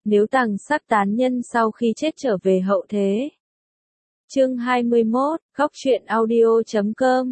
nếu tàng sắc tán nhân sau khi chết trở về hậu thế. Chương 21, Góc truyện audio.com.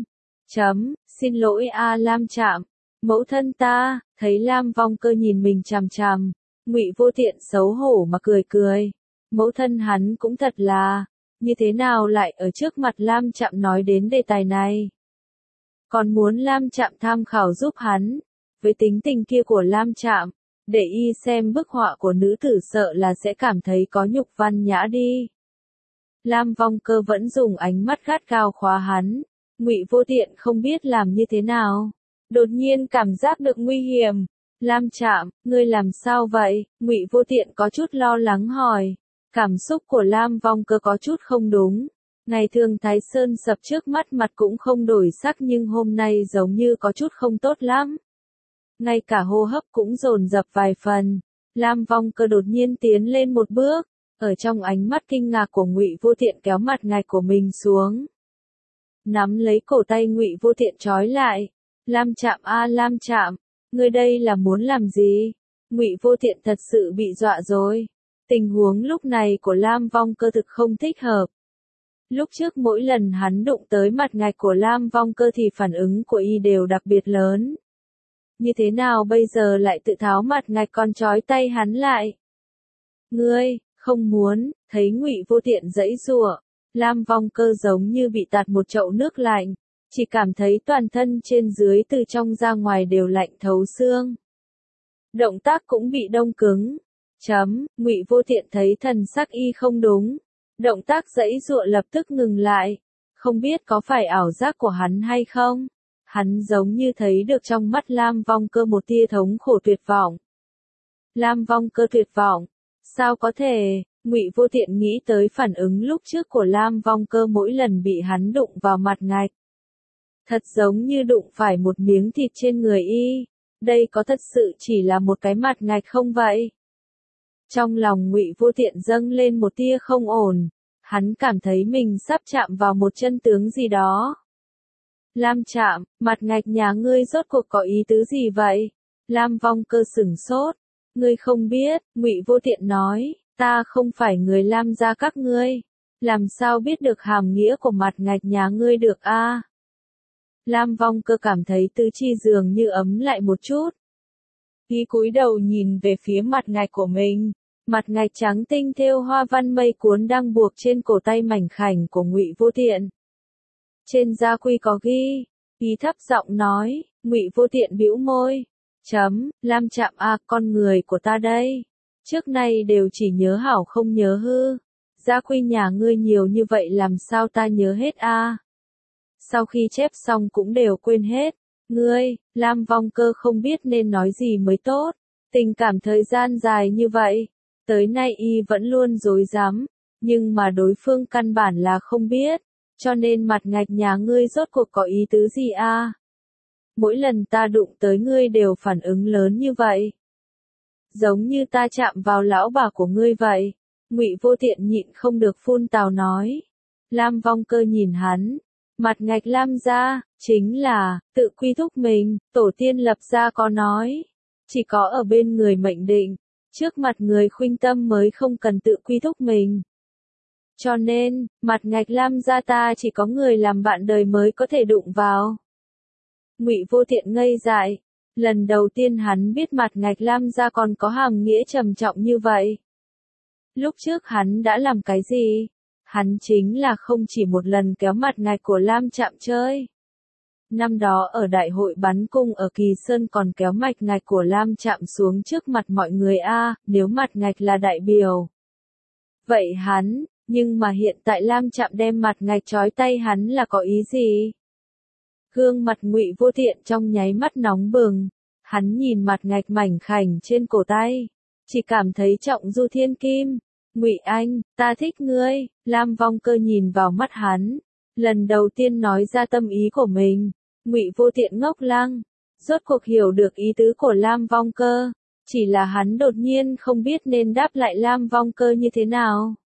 Xin lỗi a Lam Trạm, mẫu thân ta. Thấy Lam Vong Cơ nhìn mình chằm chằm, Ngụy Vô Tiện xấu hổ mà cười cười. Mẫu thân hắn cũng thật là, như thế nào lại ở trước mặt Lam Trạm nói đến đề tài này. Còn muốn Lam Trạm tham khảo giúp hắn, với tính tình kia của Lam Trạm, để y xem bức họa của nữ tử sợ là sẽ cảm thấy có nhục văn nhã đi. Lam Vong Cơ vẫn dùng ánh mắt gắt gao khóa hắn, Ngụy Vô Tiện không biết làm như thế nào. Đột nhiên cảm giác được nguy hiểm. Lam Trạm, ngươi làm sao vậy? Ngụy Vô Tiện có chút lo lắng hỏi. Cảm xúc của Lam Vong Cơ có chút không đúng. Ngày thường Thái Sơn sập trước mắt mặt cũng không đổi sắc nhưng hôm nay giống như có chút không tốt lắm. Ngay cả hô hấp cũng dồn dập vài phần. Lam Vong Cơ đột nhiên tiến lên một bước, ở trong ánh mắt kinh ngạc của Ngụy Vô Tiện kéo mặt ngạch của mình xuống. Nắm lấy cổ tay Ngụy Vô Tiện trói lại. Lam Trạm a Lam Trạm, ngươi đây là muốn làm gì? Ngụy Vô Tiện thật sự bị dọa rồi. Tình huống lúc này của Lam Vong Cơ thực không thích hợp. Lúc trước mỗi lần hắn đụng tới mặt ngạch của Lam Vong Cơ thì phản ứng của y đều đặc biệt lớn. Như thế nào bây giờ lại tự tháo mặt ngạch còn trói tay hắn lại? Ngươi, không muốn, thấy Ngụy Vô Tiện giãy giụa, Lam Vong Cơ giống như bị tạt một chậu nước lạnh, chỉ cảm thấy toàn thân trên dưới từ trong ra ngoài đều lạnh thấu xương. Động tác cũng bị đông cứng. Ngụy Vô Tiện thấy thần sắc y không đúng, động tác giãy giụa lập tức ngừng lại, không biết có phải ảo giác của hắn hay không. Hắn giống như thấy được trong mắt Lam Vong Cơ một tia thống khổ tuyệt vọng. Lam Vong Cơ tuyệt vọng? Sao có thể? Ngụy Vô Tiện nghĩ tới phản ứng lúc trước của Lam Vong Cơ mỗi lần bị hắn đụng vào mặt ngạch. Thật giống như đụng phải một miếng thịt trên người y. Đây có thật sự chỉ là một cái mặt ngạch không vậy? Trong lòng Ngụy Vô Tiện dâng lên một tia không ổn. Hắn cảm thấy mình sắp chạm vào một chân tướng gì đó. Lam Trạm, mặt ngạch nhà ngươi rốt cuộc có ý tứ gì vậy? Lam Vong Cơ sửng sốt. Ngươi không biết, Ngụy Vô Tiện nói, ta không phải người Lam gia các ngươi. Làm sao biết được hàm nghĩa của mặt ngạch nhà ngươi được a? Lam Vong Cơ cảm thấy tứ chi dường như ấm lại một chút. Y cúi đầu nhìn về phía mặt ngạch của mình, mặt ngạch trắng tinh thêu hoa văn mây cuốn đang buộc trên cổ tay mảnh khảnh của Ngụy Vô Tiện. Trên gia quy có ghi, Y thấp giọng nói. Ngụy Vô Tiện bĩu môi. Lam Trạm a, con người của ta đây. Trước nay đều chỉ nhớ hảo không nhớ hư. Gia quy nhà ngươi nhiều như vậy làm sao ta nhớ hết a? Sau khi chép xong cũng đều quên hết. Ngươi, Lam Vong Cơ không biết nên nói gì mới tốt. Tình cảm thời gian dài như vậy, tới nay y vẫn luôn rối rắm, nhưng mà đối phương căn bản là không biết, cho nên mặt ngạch nhà ngươi rốt cuộc có ý tứ gì a? Mỗi lần ta đụng tới ngươi đều phản ứng lớn như vậy. Giống như ta chạm vào lão bà của ngươi vậy. Ngụy Vô Tiện nhịn không được phun tào nói. Lam Vong Cơ nhìn hắn. Mặt ngạch Lam gia, chính là, tự quy thúc mình, tổ tiên lập gia có nói. Chỉ có ở bên người mệnh định, trước mặt người khuynh tâm mới không cần tự quy thúc mình. Cho nên, mặt ngạch Lam gia ta chỉ có người làm bạn đời mới có thể đụng vào. Ngụy Vô Tiện ngây dại. Lần đầu tiên hắn biết mặt ngạch Lam gia còn có hàm nghĩa trầm trọng như vậy. Lúc trước hắn đã làm cái gì? Hắn chính là không chỉ một lần kéo mặt ngạch của Lam Trạm chơi. Năm đó ở đại hội bắn cung ở Kỳ Sơn còn kéo mạch ngạch của Lam Trạm xuống trước mặt mọi người a, nếu mặt ngạch là đại biểu. Vậy hắn, nhưng mà hiện tại Lam Trạm đem mặt ngạch trói tay hắn là có ý gì? Gương mặt Ngụy Vô Tiện trong nháy mắt nóng bừng, hắn nhìn mặt ngạch mảnh khảnh trên cổ tay, chỉ cảm thấy trọng du thiên kim. Ngụy Anh, ta thích ngươi. Lam Vong Cơ nhìn vào mắt hắn, lần đầu tiên nói ra tâm ý của mình. Ngụy Vô Tiện ngốc lăng, rốt cuộc hiểu được ý tứ của Lam Vong Cơ, chỉ là hắn đột nhiên không biết nên đáp lại Lam Vong Cơ như thế nào.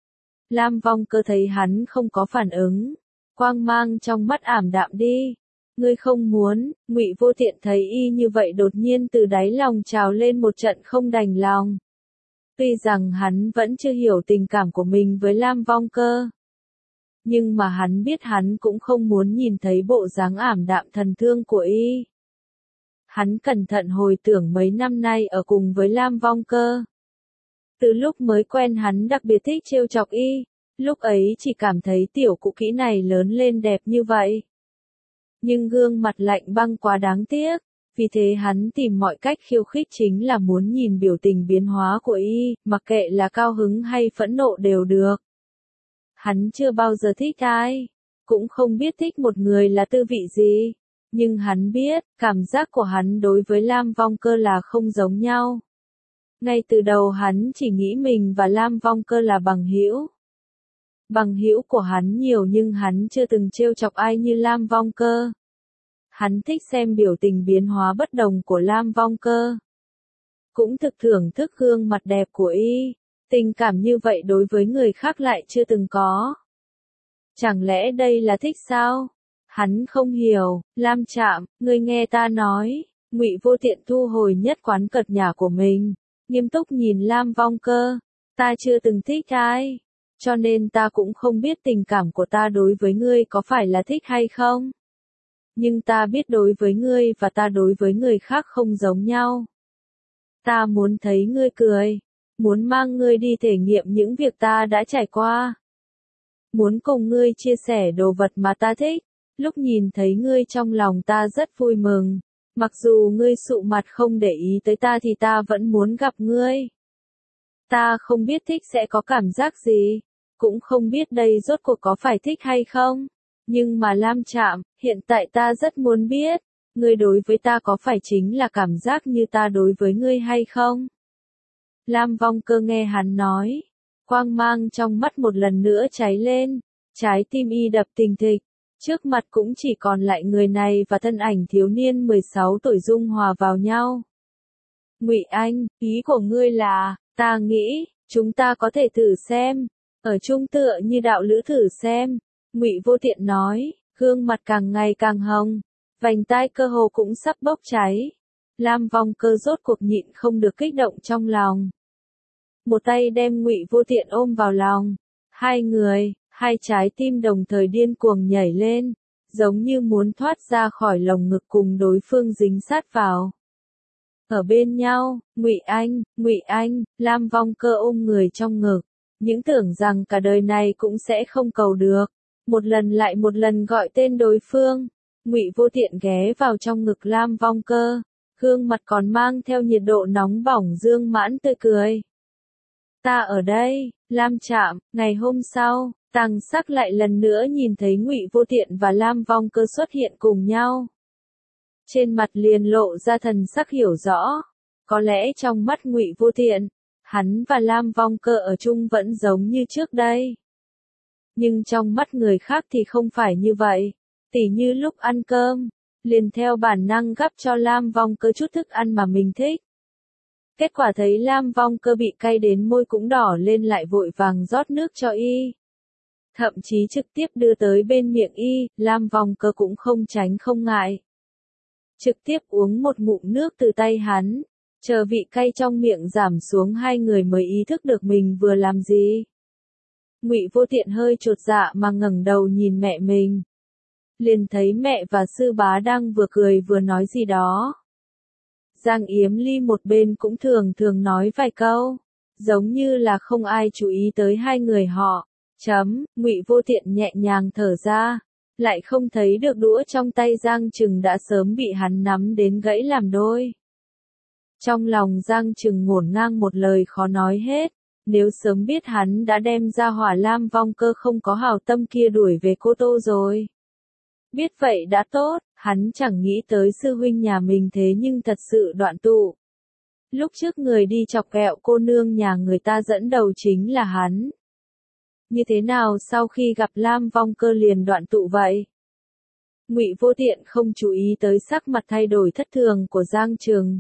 Lam Vong Cơ thấy hắn không có phản ứng, quang mang trong mắt ảm đạm đi. Ngươi không muốn? Ngụy Vô Tiện thấy y như vậy đột nhiên từ đáy lòng trào lên một trận không đành lòng. Tuy rằng hắn vẫn chưa hiểu tình cảm của mình với Lam Vong Cơ. Nhưng mà hắn biết hắn cũng không muốn nhìn thấy bộ dáng ảm đạm thần thương của y. Hắn cẩn thận hồi tưởng mấy năm nay ở cùng với Lam Vong Cơ. Từ lúc mới quen hắn đặc biệt thích trêu chọc y, lúc ấy chỉ cảm thấy tiểu cụ kỹ này lớn lên đẹp như vậy. Nhưng gương mặt lạnh băng quá đáng tiếc, vì thế hắn tìm mọi cách khiêu khích chính là muốn nhìn biểu tình biến hóa của y, mặc kệ là cao hứng hay phẫn nộ đều được. Hắn chưa bao giờ thích ai, cũng không biết thích một người là tư vị gì, nhưng hắn biết, cảm giác của hắn đối với Lam Vong Cơ là không giống nhau. Ngay từ đầu hắn chỉ nghĩ mình và Lam Vong Cơ là bằng hữu. Bằng hữu của hắn nhiều nhưng hắn chưa từng trêu chọc ai như Lam Vong Cơ. Hắn thích xem biểu tình biến hóa bất đồng của Lam Vong Cơ. Cũng thực thưởng thức gương mặt đẹp của y, tình cảm như vậy đối với người khác lại chưa từng có. Chẳng lẽ đây là thích sao? Hắn không hiểu, Lam Trạm, ngươi nghe ta nói, Ngụy Vô Tiện thu hồi nhất quán cợt nhả của mình, nghiêm túc nhìn Lam Vong Cơ, ta chưa từng thích ai, cho nên ta cũng không biết tình cảm của ta đối với ngươi có phải là thích hay không. Nhưng ta biết đối với ngươi và ta đối với người khác không giống nhau. Ta muốn thấy ngươi cười, muốn mang ngươi đi thể nghiệm những việc ta đã trải qua. Muốn cùng ngươi chia sẻ đồ vật mà ta thích, lúc nhìn thấy ngươi trong lòng ta rất vui mừng. Mặc dù ngươi sụ mặt không để ý tới ta thì ta vẫn muốn gặp ngươi. Ta không biết thích sẽ có cảm giác gì, cũng không biết đây rốt cuộc có phải thích hay không. Nhưng mà Lam Trạm, hiện tại ta rất muốn biết, ngươi đối với ta có phải chính là cảm giác như ta đối với ngươi hay không? Lam Vong Cơ nghe hắn nói, quang mang trong mắt một lần nữa cháy lên, trái tim y đập thình thịch, trước mặt cũng chỉ còn lại người này và thân ảnh thiếu niên 16 tuổi dung hòa vào nhau. Ngụy Anh, ý của ngươi là, ta nghĩ, chúng ta có thể thử xem, ở chung tựa như đạo lữ thử xem. Ngụy Vô Tiện nói, gương mặt càng ngày càng hồng, vành tai cơ hồ cũng sắp bốc cháy. Lam Vong Cơ rốt cuộc nhịn không được kích động trong lòng. Một tay đem Ngụy Vô Tiện ôm vào lòng, hai trái tim đồng thời điên cuồng nhảy lên, giống như muốn thoát ra khỏi lồng ngực cùng đối phương dính sát vào. Ở bên nhau, Ngụy Anh, Lam Vong Cơ ôm người trong ngực, những tưởng rằng cả đời này cũng sẽ không cầu được. Một lần lại một lần gọi tên đối phương, Ngụy Vô Tiện ghé vào trong ngực Lam Vong Cơ, gương mặt còn mang theo nhiệt độ nóng bỏng dương mãn tươi cười. Ta ở đây, Lam Trạm. Ngày hôm sau, Tằng Sắc lại lần nữa nhìn thấy Ngụy Vô Tiện và Lam Vong Cơ xuất hiện cùng nhau. Trên mặt liền lộ ra thần sắc hiểu rõ, có lẽ trong mắt Ngụy Vô Tiện, hắn và Lam Vong Cơ ở chung vẫn giống như trước đây. Nhưng trong mắt người khác thì không phải như vậy, tỉ như lúc ăn cơm, liền theo bản năng gắp cho Lam Vong Cơ chút thức ăn mà mình thích. Kết quả thấy Lam Vong Cơ bị cay đến môi cũng đỏ lên lại vội vàng rót nước cho y. Thậm chí trực tiếp đưa tới bên miệng y, Lam Vong Cơ cũng không tránh không ngại. Trực tiếp uống một ngụm nước từ tay hắn, chờ vị cay trong miệng giảm xuống hai người mới ý thức được mình vừa làm gì. Ngụy Vô Tiện hơi chột dạ mà ngẩng đầu nhìn mẹ mình. Liền thấy mẹ và sư bá đang vừa cười vừa nói gì đó. Giang Yếm Ly một bên cũng thường thường nói vài câu, giống như là không ai chú ý tới hai người họ. Ngụy Vô Tiện nhẹ nhàng thở ra, lại không thấy được đũa trong tay Giang Trừng đã sớm bị hắn nắm đến gãy làm đôi. Trong lòng Giang Trừng ngổn ngang một lời khó nói hết, nếu sớm biết hắn đã đem ra hỏa Lam Vong Cơ không có hảo tâm kia đuổi về Cô Tô rồi. Biết vậy đã tốt, hắn chẳng nghĩ tới sư huynh nhà mình thế nhưng thật sự đoạn tụ. Lúc trước người đi chọc ghẹo cô nương nhà người ta dẫn đầu chính là hắn. Như thế nào sau khi gặp Lam Vong Cơ liền đoạn tụ vậy? Ngụy Vô Tiện không chú ý tới sắc mặt thay đổi thất thường của Giang Trừng.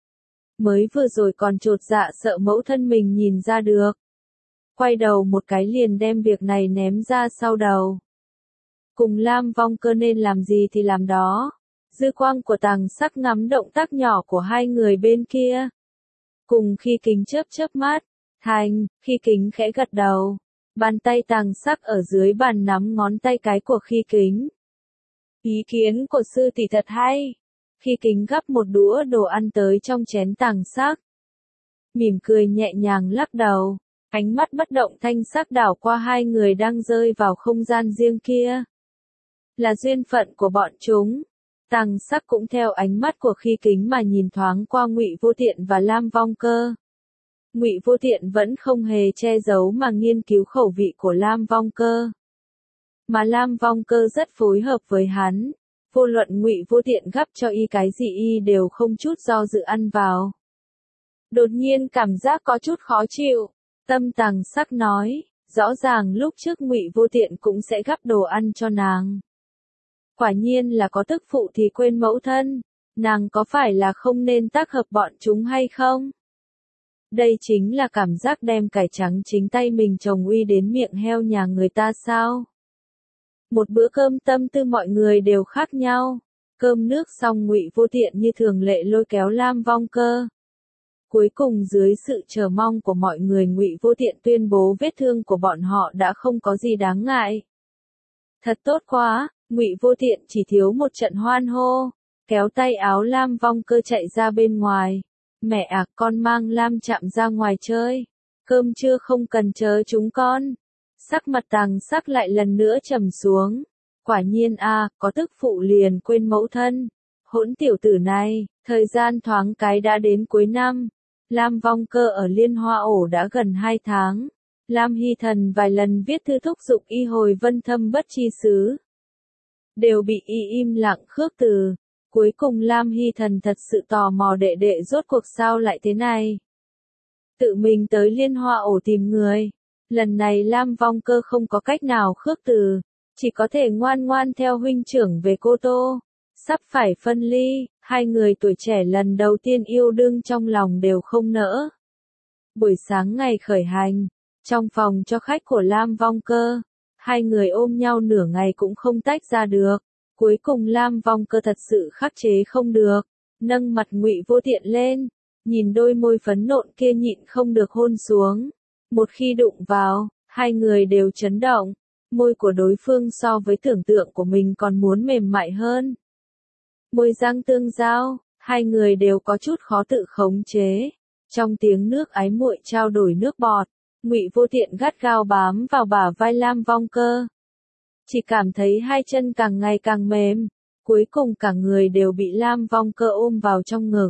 Mới vừa rồi còn chột dạ sợ mẫu thân mình nhìn ra được. Quay đầu một cái liền đem việc này ném ra sau đầu. Cùng Lam Vong Cơ nên làm gì thì làm đó. Dư quang của Tằng Sắc ngắm động tác nhỏ của hai người bên kia. Cùng khi kính chớp chớp mắt, Thành, Khi Kính khẽ gật đầu. Bàn tay tàng sắc ở dưới bàn nắm ngón tay cái của Khi Kính. Ý kiến của sư tỷ thật hay. Khi Kính gắp một đũa đồ ăn tới trong chén tàng sắc. Mỉm cười nhẹ nhàng lắc đầu. Ánh mắt bất động thanh sắc đảo qua hai người đang rơi vào không gian riêng kia. Là duyên phận của bọn chúng. Tàng sắc cũng theo ánh mắt của Khi Kính mà nhìn thoáng qua Ngụy Vô Tiện và Lam Vong Cơ. Ngụy Vô Tiện vẫn không hề che giấu mà nghiên cứu khẩu vị của Lam Vong Cơ. Mà Lam Vong Cơ rất phối hợp với hắn. Vô luận Ngụy Vô Tiện gắp cho y cái gì y đều không chút do dự ăn vào. Đột nhiên cảm giác có chút khó chịu. Tâm tàng sắc nói, rõ ràng lúc trước Ngụy Vô Tiện cũng sẽ gắp đồ ăn cho nàng. Quả nhiên là có tức phụ thì quên mẫu thân, nàng có phải là không nên tác hợp bọn chúng hay không? Đây chính là cảm giác đem cải trắng chính tay mình trồng uy đến miệng heo nhà người ta sao? Một bữa cơm tâm tư mọi người đều khác nhau. Cơm nước xong Ngụy Vô Tiện như thường lệ lôi kéo Lam Vong Cơ. Cuối cùng dưới sự chờ mong của mọi người Ngụy Vô Tiện tuyên bố vết thương của bọn họ đã không có gì đáng ngại. Thật tốt quá, Ngụy Vô Tiện chỉ thiếu một trận hoan hô, kéo tay áo Lam Vong Cơ chạy ra bên ngoài. Mẹ à, con mang Lam Trạm ra ngoài chơi. Cơm trưa không cần chờ chúng con. Sắc mặt tàng sắc lại lần nữa trầm xuống. Quả nhiên a, có tức phụ liền quên mẫu thân. Hỗn tiểu tử này, thời gian thoáng cái đã đến cuối năm. Lam Vong Cơ ở Liên Hoa Ổ đã gần 2 tháng. Lam Hy Thần vài lần viết thư thúc giục y hồi Vân Thâm Bất Chi xứ. Đều bị y im lặng khước từ. Cuối cùng Lam Hy Thần thật sự tò mò đệ đệ rốt cuộc sao lại thế này. Tự mình tới Liên Hoa Ổ tìm người. Lần này Lam Vong Cơ không có cách nào khước từ. Chỉ có thể ngoan ngoan theo huynh trưởng về Cô Tô. Sắp phải phân ly, hai người tuổi trẻ lần đầu tiên yêu đương trong lòng đều không nỡ. Buổi sáng ngày khởi hành, trong phòng cho khách của Lam Vong Cơ, hai người ôm nhau nửa ngày cũng không tách ra được. Cuối cùng Lam Vong Cơ thật sự khắc chế không được, nâng mặt Ngụy Vô Tiện lên, nhìn đôi môi phấn nộn kia nhịn không được hôn xuống. Một khi đụng vào, hai người đều chấn động, môi của đối phương so với tưởng tượng của mình còn muốn mềm mại hơn. Môi răng tương giao, hai người đều có chút khó tự khống chế. Trong tiếng nước ái muội trao đổi nước bọt, Ngụy Vô Tiện gắt gao bám vào bả vai Lam Vong Cơ. Chỉ cảm thấy hai chân càng ngày càng mềm, cuối cùng cả người đều bị Lam Vong Cơ ôm vào trong ngực.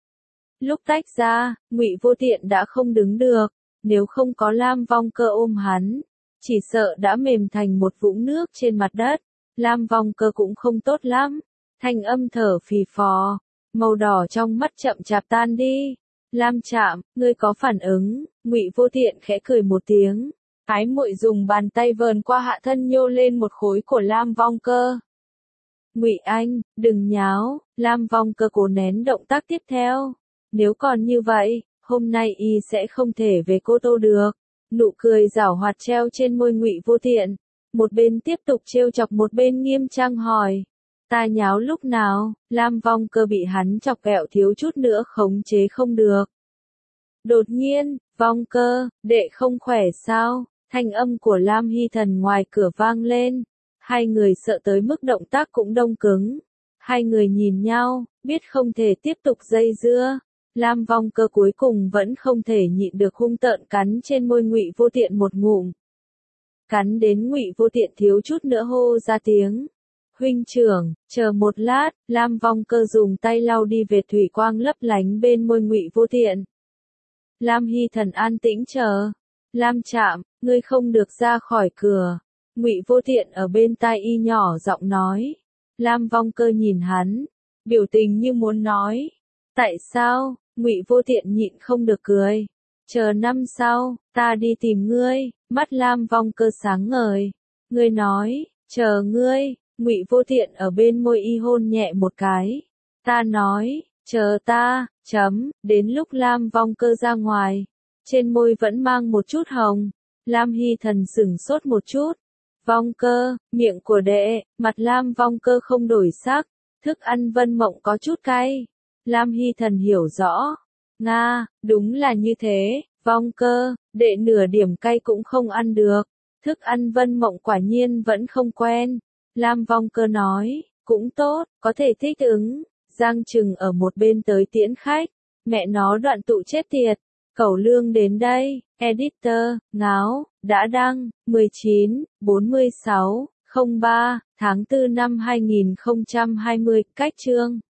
Lúc tách ra, Ngụy Vô Tiện đã không đứng được, nếu không có Lam Vong Cơ ôm hắn, chỉ sợ đã mềm thành một vũng nước trên mặt đất. Lam Vong Cơ cũng không tốt lắm, thanh âm thở phì phò, màu đỏ trong mắt chậm chạp tan đi. Lam Trạm, ngươi có phản ứng? Ngụy Vô Tiện khẽ cười một tiếng, ái muội dùng bàn tay vờn qua hạ thân nhô lên một khối của Lam Vong Cơ. Ngụy Anh, đừng nháo. Lam Vong Cơ cố nén động tác tiếp theo. Nếu còn như vậy, hôm nay y sẽ không thể về Cô Tô được. Nụ cười giảo hoạt treo trên môi Ngụy Vô Tiện, một bên tiếp tục trêu chọc một bên nghiêm trang hỏi. Ta nháo lúc nào? Lam Vong Cơ bị hắn chọc ghẹo thiếu chút nữa khống chế không được. Đột nhiên, Vong Cơ, đệ không khỏe sao? Thanh âm của Lam Hy Thần ngoài cửa vang lên. Hai người sợ tới mức động tác cũng đông cứng. Hai người nhìn nhau, biết không thể tiếp tục dây dưa. Lam Vong Cơ cuối cùng vẫn không thể nhịn được hung tợn cắn trên môi Ngụy Vô Tiện một ngụm. Cắn đến Ngụy Vô Tiện thiếu chút nữa hô ra tiếng. Huynh trưởng, chờ một lát. Lam Vong Cơ dùng tay lau đi vệt thủy quang lấp lánh bên môi Ngụy Vô Tiện. Lam Hy Thần an tĩnh chờ. Lam Trạm, ngươi không được ra khỏi cửa. Ngụy Vô Tiện ở bên tai y nhỏ giọng nói. Lam Vong Cơ nhìn hắn, biểu tình như muốn nói. Tại sao? Ngụy Vô Tiện nhịn không được cười. Chờ năm sau, ta đi tìm ngươi. Mắt Lam Vong Cơ sáng ngời. Ngươi nói, chờ ngươi. Ngụy Vô Tiện ở bên môi y hôn nhẹ một cái. Ta nói, chờ ta, đến lúc Lam Vong Cơ ra ngoài. Trên môi vẫn mang một chút hồng. Lam Hy Thần sửng sốt một chút. Vong Cơ, miệng của đệ. Mặt Lam Vong Cơ không đổi sắc. Thức ăn Vân Mộng có chút cay. Lam Hy Thần hiểu rõ. Nga, đúng là như thế. Vong cơ, đệ nửa điểm cay cũng không ăn được. Thức ăn Vân Mộng quả nhiên vẫn không quen. Lam Vong cơ nói, cũng tốt, có thể thích ứng. Giang Trừng ở một bên tới tiễn khách. Mẹ nó đoạn tụ chết tiệt. Cẩu Lương đến đây. Editor, ngáo, đã đăng, 19/46/03, tháng 4 năm 2020, cách chương.